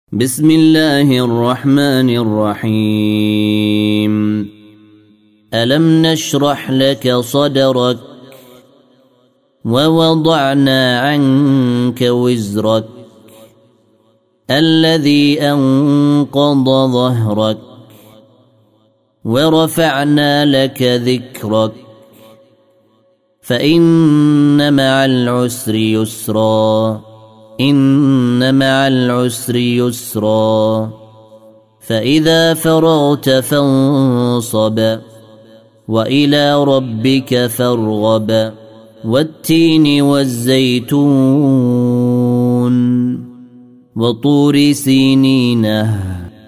بسم الله الرحمن الرحيم. ألم نشرح لك صدرك ووضعنا عنك وزرك الذي أنقض ظهرك ورفعنا لك ذكرك فإن مع العسر يسرا إن مع العسر يسرا فإذا فرغت فانصب وإلى ربك فارغب والتين والزيتون وطور سينين